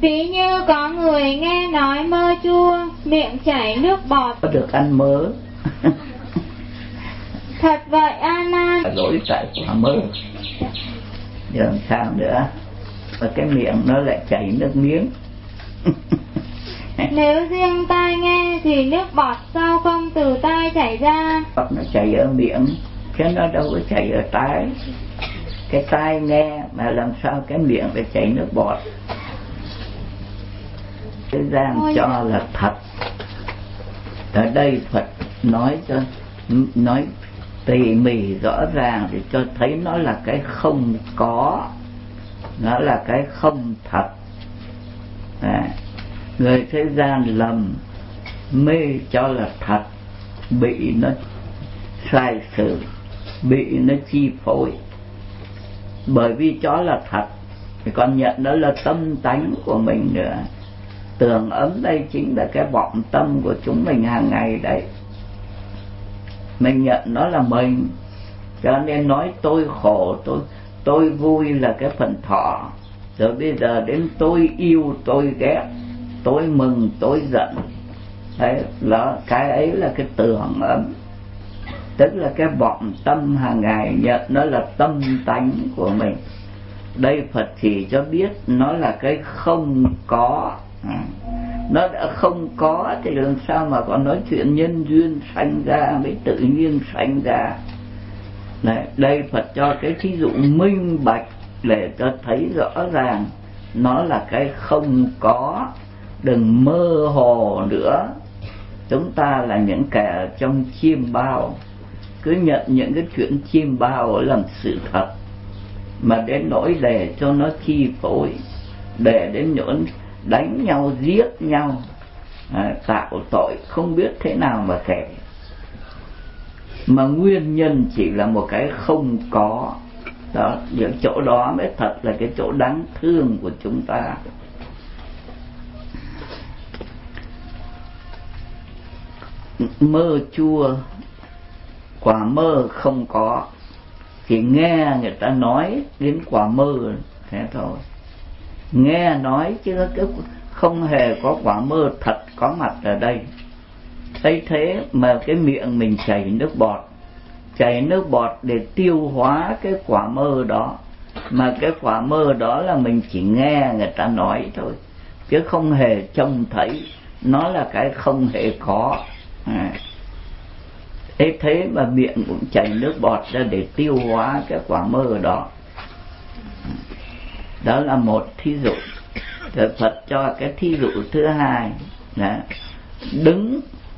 Ví như có người nghe nói mơ chua, miệng chảy nước bọt. Có được ăn mơ. Thật vậy A Nan. Lỗi tại quả mơ. Giờ làm sao nữa? Và cái miệng nó lại chảy nước miếng. Nếu riêng tai nghe thì nước bọt sao không từ tai chảy ra? Bọt nó chảy ở miệng, chứ nó đâu có chảy ở tai. Cái tai nghe mà làm sao cái miệng lại chảy nước bọt? Thế gian cho là thật. Ở đây Phật nói tỉ mỉ rõ ràng để cho thấy nó là cái không có, nó là cái không thật. Người thế gian lầm mê cho là thật, bị nó sai sự, bị nó chi phối. Bởi vì cho là thật thì còn nhận đó là tâm tánh của mình nữa. Tưởng ấm đây chính là cái vọng tâm của chúng mình hàng ngày đấy. Mình nhận nó là mình, cho nên nói tôi khổ, tôi vui là cái phần thọ. Rồi bây giờ đến tôi yêu, tôi ghét, tôi mừng, tôi giận. Đấy, là cái ấy là cái tưởng ấm. Tức là cái vọng tâm hàng ngày nhận nó là tâm tánh của mình. Đây Phật chỉ cho biết nó là cái không có. Nó đã không có thì làm sao mà còn nói chuyện nhân duyên sanh ra mới tự nhiên sanh ra. Này, đây Phật cho cái thí dụ minh bạch để cho thấy rõ ràng nó là cái không có. Đừng mơ hồ nữa. Chúng ta là những kẻ trong chiêm bao, cứ nhận những cái chuyện chiêm bao làm sự thật, mà đến nỗi để cho nó chi phối, để đến nỗi đánh nhau, giết nhau, tạo tội không biết thế nào mà kể. Mà nguyên nhân chỉ là một cái không có. Đó, những chỗ đó mới thật là cái chỗ đáng thương của chúng ta. Mơ chua, quả mơ không có, chỉ nghe người ta nói đến quả mơ thế thôi. Nghe nói chứ không hề có quả mơ thật có mặt ở đây. Thấy thế mà cái miệng mình chảy nước bọt, chảy nước bọt để tiêu hóa cái quả mơ đó. Mà cái quả mơ đó là mình chỉ nghe người ta nói thôi, chứ không hề trông thấy. Nó là cái không hề có. Thế mà miệng cũng chảy nước bọt ra để tiêu hóa cái quả mơ đó. Đó là một thí dụ. Rồi Phật cho cái thí dụ thứ hai là đứng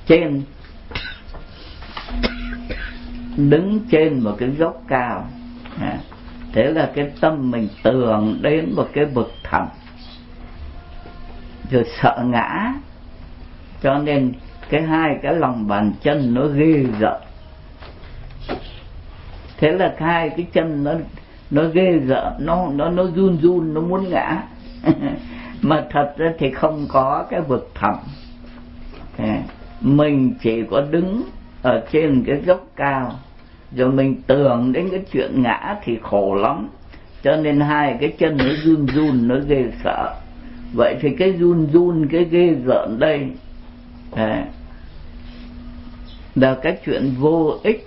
trên một cái dốc cao. Thế là cái tâm mình tưởng đến một cái vực thẳm, rồi sợ ngã, cho nên hai cái lòng bàn chân nó ghê rợn. Thế là hai cái chân nó ghê rợn, nó run run, nó muốn ngã. Mà thật ra thì không có cái vực thẳm. Mình chỉ có đứng ở trên cái dốc cao, rồi mình tưởng đến cái chuyện ngã thì khổ lắm, cho nên hai cái chân nó run run, nó ghê sợ. Vậy thì cái run run, cái ghê rợn đây là cái chuyện vô ích.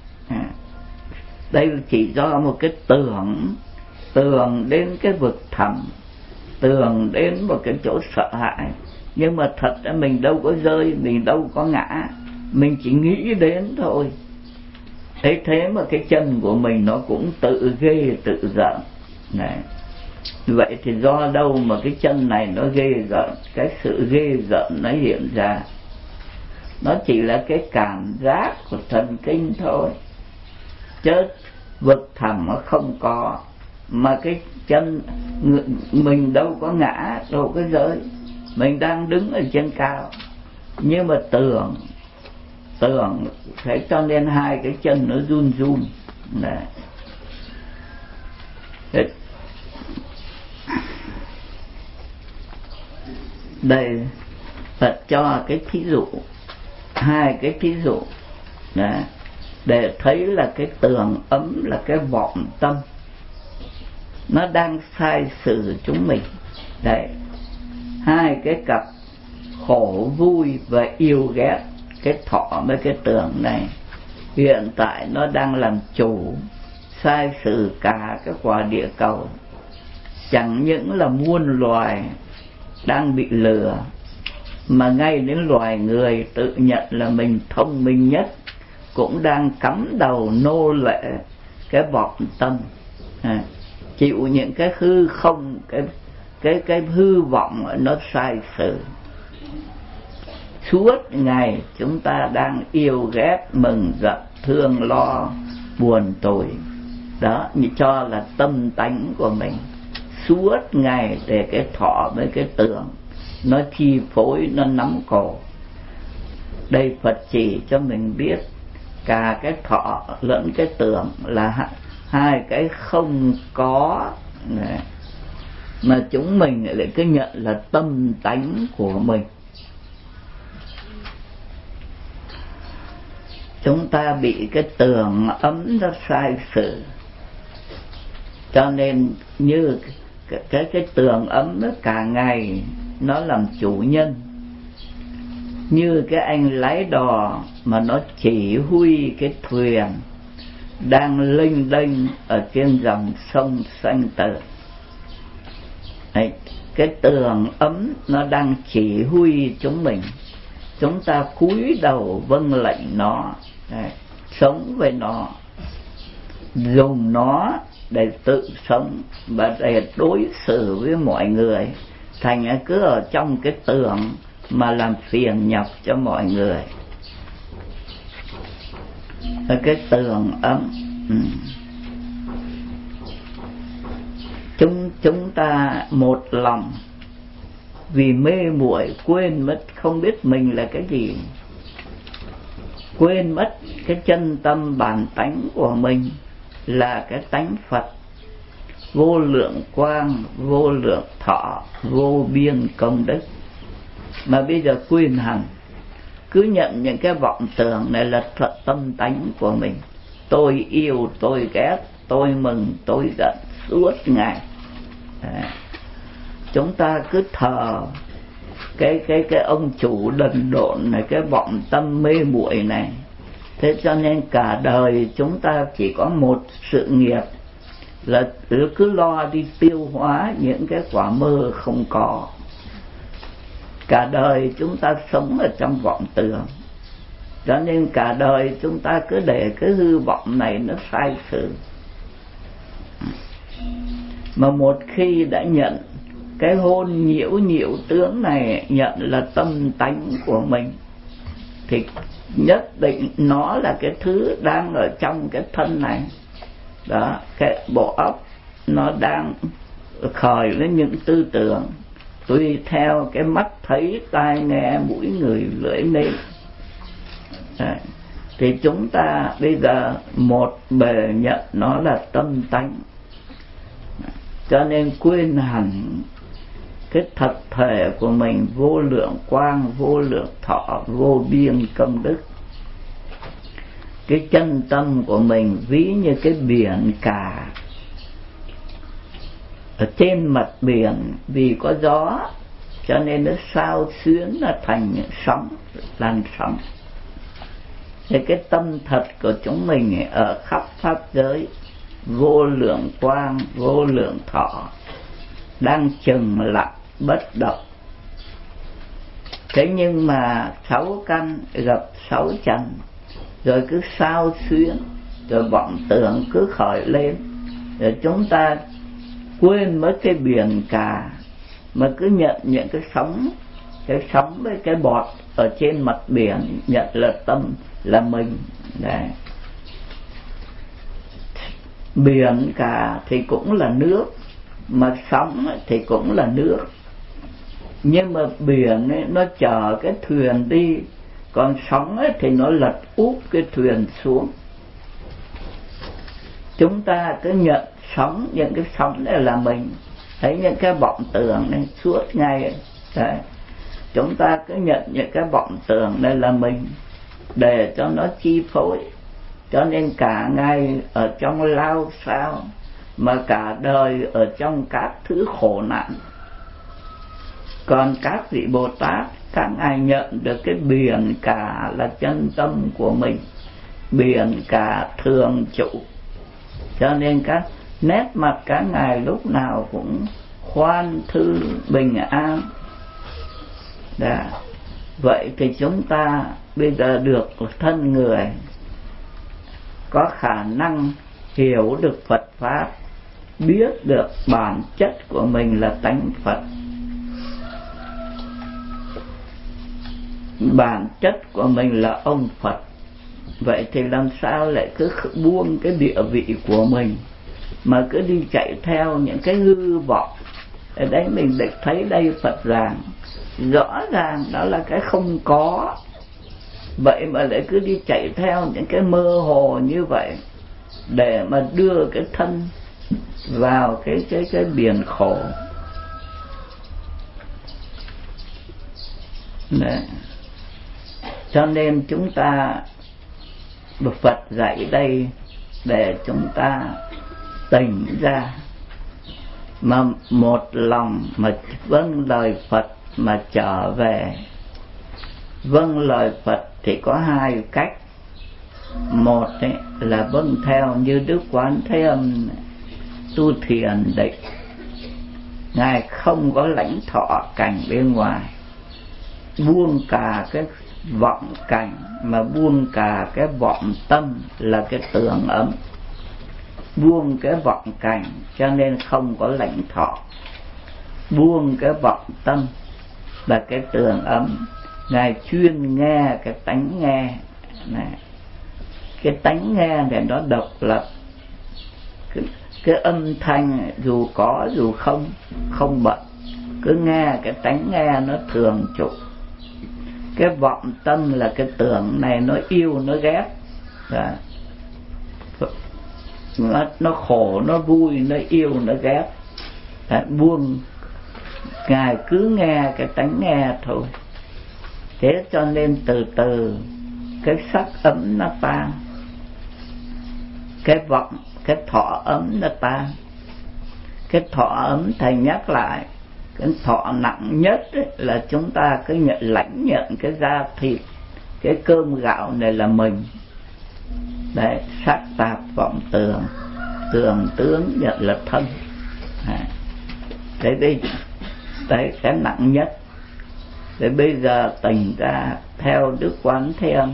Đây chỉ do một cái tưởng đến cái vực thẳm, tưởng đến một cái chỗ sợ hãi. Nhưng mà thật ra mình đâu có rơi, mình đâu có ngã, mình chỉ nghĩ đến thôi. Thế mà cái chân của mình nó cũng tự ghê tự giận. Vậy thì do đâu mà cái chân này nó ghê giận? Cái sự ghê giận nó hiện ra, nó chỉ là cái cảm giác của thần kinh thôi, chứ vực thẳm nó không có. Mà cái chân mình đâu có ngã, đâu có rơi, mình đang đứng ở trên cao. Nhưng mà tưởng thế cho nên hai cái chân nó run run. Đây Phật cho cái thí dụ, hai cái thí dụ để thấy là cái tưởng ấm là cái vọng tâm, nó đang sai sử chúng mình. Đấy, hai cái cặp khổ vui và yêu ghét, cái thọ với cái tưởng này hiện tại nó đang làm chủ sai sử cả cái quả địa cầu. Chẳng những là muôn loài đang bị lừa, mà ngay đến loài người tự nhận là mình thông minh nhất cũng đang cắm đầu nô lệ cái vọng tâm, chịu những cái hư không, cái hư vọng nó sai sử. Suốt ngày chúng ta đang yêu ghét, mừng giận, thương lo, buồn tủi. Đó, như cho là tâm tánh của mình. Suốt ngày để cái thọ với cái tưởng nó chi phối, nó nắm cổ. Đây Phật chỉ cho mình biết cả cái thọ lẫn cái tưởng là hai cái không có, mà chúng mình lại cứ nhận là tâm tánh của mình. Chúng ta bị cái tưởng ấm nó sai sử, cho nên như cái tưởng ấm nó cả ngày nó làm chủ nhân. Như cái anh lái đò mà nó chỉ huy cái thuyền đang lênh đênh ở trên dòng sông xanh tợ. Đấy, cái tưởng ấm nó đang chỉ huy chúng mình. Chúng ta cúi đầu vâng lệnh nó, sống với nó, dùng nó để tự sống và để đối xử với mọi người. Thành ra cứ ở trong cái tưởng mà làm phiền nhọc cho mọi người. Cái tưởng ấm, chúng ta một lòng vì mê muội quên mất, không biết mình là cái gì, quên mất cái chân tâm bản tánh của mình là cái tánh Phật, vô lượng quang, vô lượng thọ, vô biên công đức. Mà bây giờ quên hẳn, cứ nhận những cái vọng tưởng này là thật tâm tánh của mình. Tôi yêu, tôi ghét, tôi mừng, tôi giận suốt ngày. Chúng ta cứ thờ cái ông chủ đần độn này, cái vọng tâm mê muội này. Thế cho nên cả đời chúng ta chỉ có một sự nghiệp là cứ lo đi tiêu hóa những cái quả mơ không có. Cả đời chúng ta sống ở trong vọng tưởng, cho nên cả đời chúng ta cứ để cái hư vọng này nó sai sử. Mà một khi đã nhận cái hôn nhiễu nhiễu tướng này, nhận là tâm tánh của mình, thì nhất định nó là cái thứ đang ở trong cái thân này. Đó, cái bộ óc nó đang khởi lên những tư tưởng tùy theo cái mắt thấy, tai nghe, mũi ngửi, lưỡi nếm. Thì chúng ta bây giờ một bề nhận nó là tâm tánh, cho nên quên hẳn cái thật thể của mình vô lượng quang, vô lượng thọ, vô biên công đức. Cái chân tâm của mình ví như cái biển cả. Ở trên mặt biển vì có gió cho nên nó xao xuyến, nó thành những sóng, làn sóng. Thì cái tâm thật của chúng mình ở khắp pháp giới vô lượng quang, vô lượng thọ, đang chừng lặng bất động. Thế nhưng mà 6 căn gặp 6 trần, rồi cứ xao xuyến, rồi vọng tưởng cứ khởi lên, rồi chúng ta quên mất cái biển cả, mà cứ nhận những cái sóng với cái bọt ở trên mặt biển, nhận là tâm là mình. Đấy. Biển cả thì cũng là nước, mà sóng thì cũng là nước. Nhưng mà biển ấy, nó chở cái thuyền đi, còn sóng ấy, thì nó lật úp cái thuyền xuống. Chúng ta cứ nhận sóng, những cái sóng này là mình. Thấy những cái vọng tưởng này suốt ngày. Đấy. Chúng ta cứ nhận những cái vọng tưởng này là mình, để cho nó chi phối. Cho nên cả ngày ở trong lao sao, mà cả đời ở trong các thứ khổ nạn. Còn các vị Bồ Tát, các ngài nhận được cái biển cả là chân tâm của mình, biển cả thường trụ, cho nên các nét mặt các ngài lúc nào cũng khoan thư bình an. Đã. Vậy thì chúng ta bây giờ được thân người, có khả năng hiểu được Phật Pháp, biết được bản chất của mình là tánh Phật, bản chất của mình là ông Phật. Vậy thì làm sao lại cứ buông cái địa vị của mình mà cứ đi chạy theo những cái hư vọng? Ở đây mình được thấy đây Phật rõ ràng đó là cái không có. Vậy mà lại cứ đi chạy theo những cái mơ hồ như vậy để mà đưa cái thân vào cái biển khổ. Đấy. Cho nên chúng ta, Phật dạy đây để chúng ta tỉnh ra, mà một lòng mà vâng lời Phật mà trở về. Vâng lời Phật thì có hai cách. Một ấy, là vâng theo như Đức Quán Thế Âm tu thiền định, ngài không có lãnh thọ cảnh bên ngoài, buông cả cái vọng cảnh mà buông cả cái vọng tâm là cái tường ấm. Buông cái vọng cảnh cho nên không có lãnh thọ, buông cái vọng tâm là cái tường ấm. Ngài chuyên nghe cái tánh nghe này. Cái tánh nghe này nó độc lập, cái âm thanh dù có dù không bận, cứ nghe cái tánh nghe nó thường trụ. Cái vọng tâm là cái tưởng này, nó yêu nó ghét, nó khổ nó vui, nó yêu nó ghét. Buông, ngài cứ nghe cái tánh nghe thôi. Thế cho nên từ từ cái sắc ấm nó tan, cái vọng, cái thọ ấm nó tan. Cái thọ ấm thầy nhắc lại, cái thọ nặng nhất ấy, là chúng ta cứ lãnh nhận cái da thịt, cái cơm gạo này là mình. Đấy, sắc tạp vọng tưởng, tưởng tướng nhận là thân. Đấy cái nặng nhất. Để bây giờ tỉnh ra theo Đức Quán Thế Âm,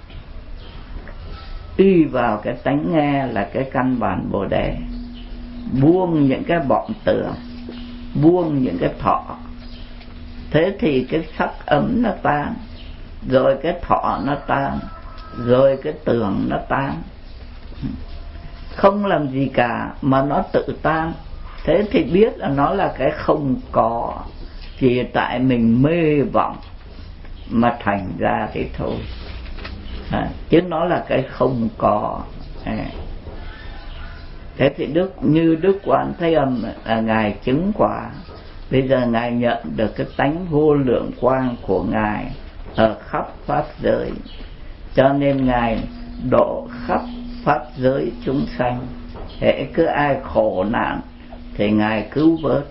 đi vào cái tánh nghe là cái căn bản Bồ Đề. Buông những cái vọng tưởng, buông những cái thọ. Thế thì cái sắc ấm nó tan, rồi cái thọ nó tan, rồi cái tưởng nó tan. Không làm gì cả mà nó tự tan. Thế thì biết là nó là cái không có, chỉ tại mình mê vọng mà thành ra thế thôi. Chứ nó là cái không có. Thế thì như Đức Quán Thế Âm là ngài chứng quả. Bây giờ ngài nhận được cái tánh vô lượng quang của ngài ở khắp pháp giới, cho nên ngài độ khắp pháp giới chúng sanh. Hễ cứ ai khổ nạn thì ngài cứu vớt.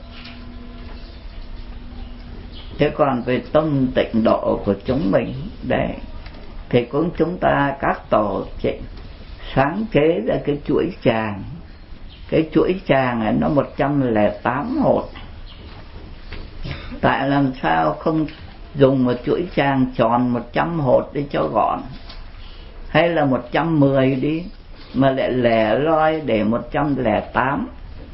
Thế còn về tâm tịnh độ của chúng mình đấy, thì cũng chúng ta các tổ trịnh sáng chế ra cái chuỗi tràng. Cái chuỗi tràng này nó 108 hột. Tại làm sao không dùng một chuỗi tràng tròn 100 hột đi cho gọn, hay là 110 đi, mà lại lẻ loi để 108?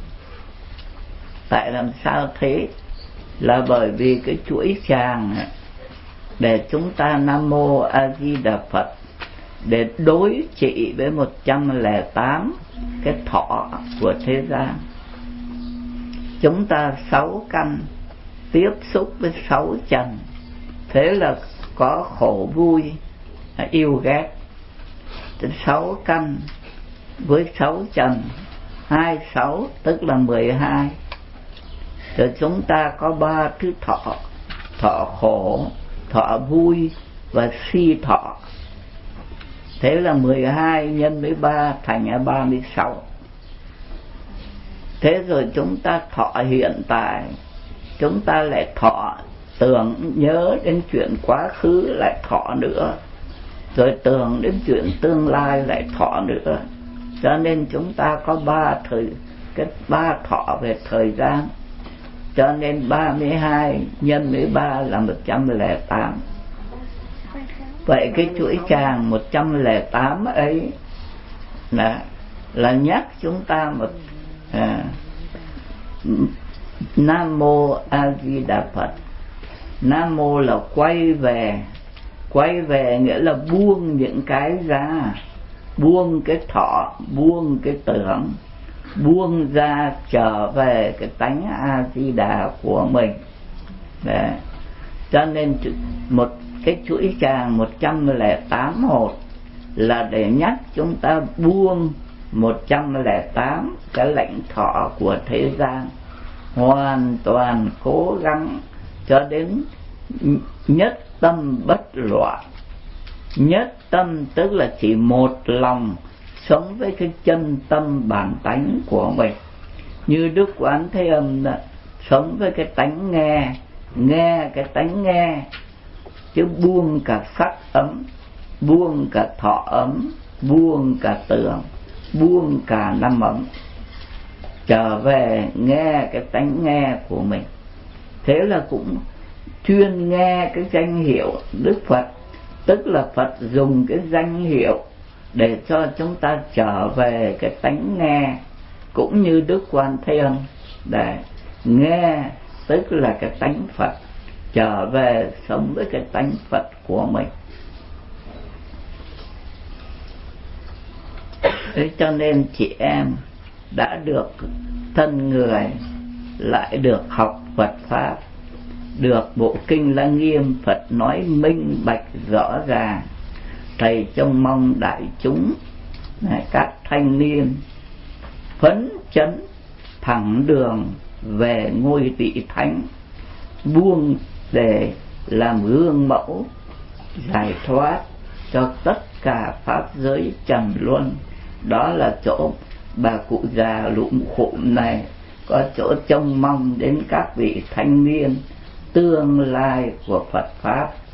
Tại làm sao thế? Là bởi vì cái chuỗi tràng để chúng ta Nam Mô A Di Đà Phật, để đối trị với 108 cái thọ của thế gian. Chúng ta 6 căn tiếp xúc với 6 trần, thế là có khổ vui yêu ghét. 6 căn với 6 trần, 26 tức là 12. Rồi chúng ta có 3 thứ thọ: thọ khổ, thọ vui và si thọ. Thế là 12 nhân với 3 thành 36. Thế rồi chúng ta thọ hiện tại, chúng ta lại thọ tưởng nhớ đến chuyện quá khứ lại thọ nữa, rồi tưởng đến chuyện tương lai lại thọ nữa. Cho nên chúng ta có ba thọ về thời gian. Cho nên 32 nhân với 3 là 108. Vậy cái chuỗi tràng 108 ấy là nhắc chúng ta một Nam Mô A Di Đà Phật. Nam Mô là quay về nghĩa là buông những cái ra, buông cái thọ, buông cái tưởng, buông ra trở về cái tánh A Di Đà của mình. Đấy. Cho nên một cái chuỗi tràng 108 hột là để nhắc chúng ta buông 108 cái lãnh thọ của thế gian, hoàn toàn cố gắng cho đến nhất tâm bất loạn. Nhất tâm tức là chỉ một lòng sống với cái chân tâm bản tánh của mình. Như Đức Quán Thế Âm đó, sống với cái tánh nghe cái tánh nghe, chứ buông cả sắc ấm, buông cả thọ ấm, buông cả tưởng, buông cả năm ấm, trở về nghe cái tánh nghe của mình. Thế là cũng chuyên nghe cái danh hiệu Đức Phật, tức là Phật dùng cái danh hiệu để cho chúng ta trở về cái tánh nghe, cũng như Đức Quan Thế Âm để nghe, tức là cái tánh Phật, trở về sống với cái tánh Phật của mình. Thế cho nên chị em đã được thân người, lại được học Phật Pháp, được bộ kinh Lăng Nghiêm Phật nói minh bạch rõ ràng. Thầy trông mong đại chúng, các thanh niên phấn chấn thẳng đường về ngôi vị thánh, buông để làm gương mẫu giải thoát cho tất cả pháp giới trần luân. Đó là chỗ bà cụ già lụm khụm này có chỗ trông mong đến các vị thanh niên tương lai của Phật Pháp.